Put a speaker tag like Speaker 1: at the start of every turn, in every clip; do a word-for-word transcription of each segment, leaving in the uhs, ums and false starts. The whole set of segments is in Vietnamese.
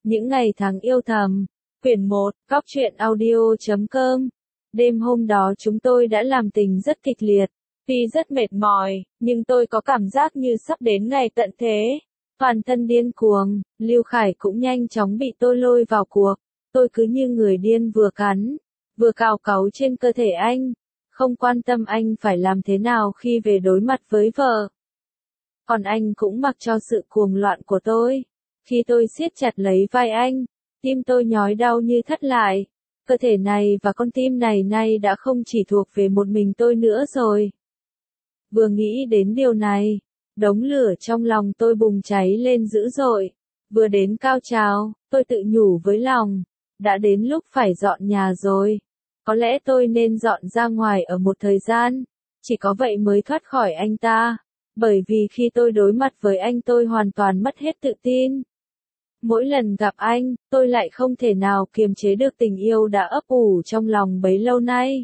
Speaker 1: Những ngày tháng yêu thầm. Quyển một, góc truyện audio chấm com. Đêm hôm đó chúng tôi đã làm tình rất kịch liệt. Tuy rất mệt mỏi, nhưng tôi có cảm giác như sắp đến ngày tận thế. Toàn thân điên cuồng, Lưu Khải cũng nhanh chóng bị tôi lôi vào cuộc. Tôi cứ như người điên vừa cắn, vừa cào cáu trên cơ thể anh. Không quan tâm anh phải làm thế nào khi về đối mặt với vợ. Còn anh cũng mặc cho sự cuồng loạn của tôi. Khi tôi siết chặt lấy vai anh, tim tôi nhói đau như thắt lại. Cơ thể này và con tim này nay đã không chỉ thuộc về một mình tôi nữa rồi. Vừa nghĩ đến điều này, đống lửa trong lòng tôi bùng cháy lên dữ dội. Vừa đến cao trào, tôi tự nhủ với lòng, đã đến lúc phải dọn nhà rồi. Có lẽ tôi nên dọn ra ngoài ở một thời gian, chỉ có vậy mới thoát khỏi anh ta. Bởi vì khi tôi đối mặt với anh tôi hoàn toàn mất hết tự tin. Mỗi lần gặp anh, tôi lại không thể nào kiềm chế được tình yêu đã ấp ủ trong lòng bấy lâu nay.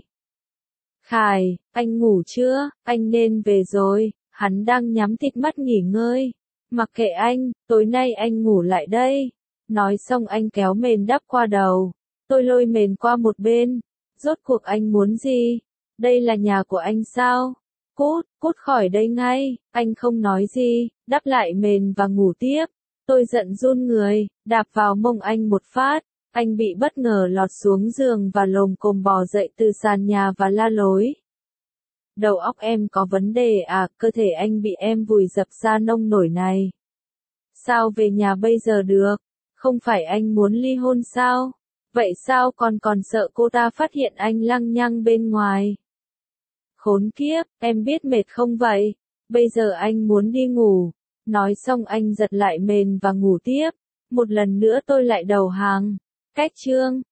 Speaker 1: Khải, anh ngủ chưa? Anh nên về rồi, hắn đang nhắm tịt mắt nghỉ ngơi. Mặc kệ anh, tối nay anh ngủ lại đây. Nói xong anh kéo mền đắp qua đầu. Tôi lôi mền qua một bên. Rốt cuộc anh muốn gì? Đây là nhà của anh sao? Cút, cút khỏi đây ngay. Anh không nói gì, đắp lại mền và ngủ tiếp. Tôi giận run người, đạp vào mông anh một phát. Anh bị bất ngờ lọt xuống giường và lồm cồm bò dậy từ sàn nhà và la lối. Đầu óc em có vấn đề à, cơ thể anh bị em vùi dập ra nông nổi này. Sao về nhà bây giờ được? Không phải anh muốn ly hôn sao? Vậy sao còn còn sợ cô ta phát hiện anh lăng nhăng bên ngoài? Khốn kiếp, em biết mệt không vậy? Bây giờ anh muốn đi ngủ. Nói xong anh giật lại mền và ngủ tiếp. Một lần nữa tôi lại đầu hàng. Cách chương